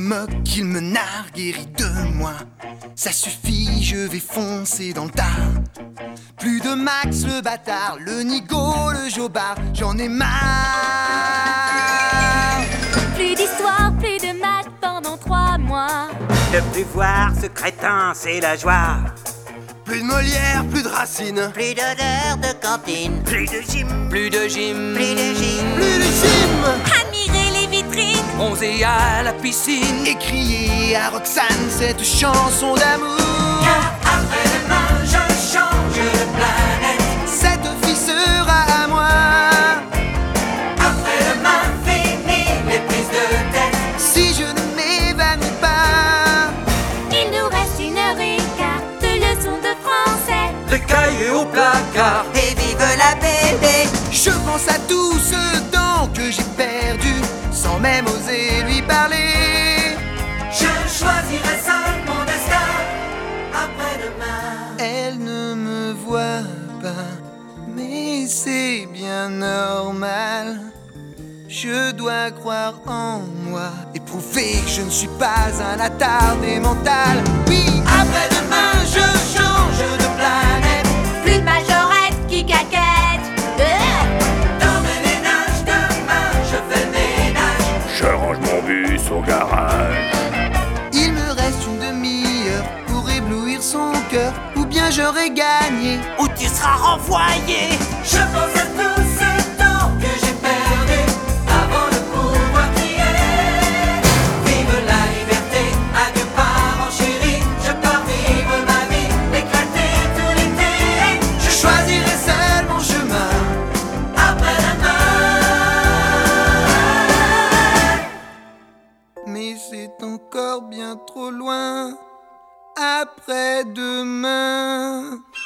moque, qu'il me nargue et rit de moi. Ça suffit, je vais foncer dans le tas. Plus de Max le bâtard, le nigo, le jobard, j'en ai marre. Plus d'histoire, plus de maths pendant 3 mois. Ne plus voir ce crétin, c'est la joie. Plus de Molière, plus de Racine, Plus d'odeur de cantine. Plus de gym. Plus de gym, Plus de gym. plus de gym. Admirer les vitrines. bronzé à la piscine. Et crier à Roxane cette chanson d'amour. Car après-demain, je change de planète. Cette fille sera à moi. Après-demain, fini les prises de tête. Si je ne m'évanouis pas. Il nous reste 1h15 de leçons de français. Les cahiers au placard. Et vive la BD. Je pense à tout ce temps que j'ai perdu, sans même oser lui parler. Je choisirai seul mon destin. Après-demain. Elle ne me voit pas, mais c'est bien normal. Je dois croire en moi et prouver que je ne suis pas un attardé mental. Oui, après-demain, je change de planète. Plus de majorette qui caquette. Dans mes ménages, demain, je fais le ménage. Je range mon bus au garage. Il me reste une demi-heure pour éblouir son cœur, ou bien j'aurais gagné. Où tu seras renvoyé. Je pense à tout ce temps que j'ai perdu avant de pouvoir crier. Vive la liberté, adieu parents chéris. Je pars vivre ma vie, éclater tout l'été. Je choisirai seul mon chemin. Après-demain. Mais c'est encore bien trop loin. Après-demain.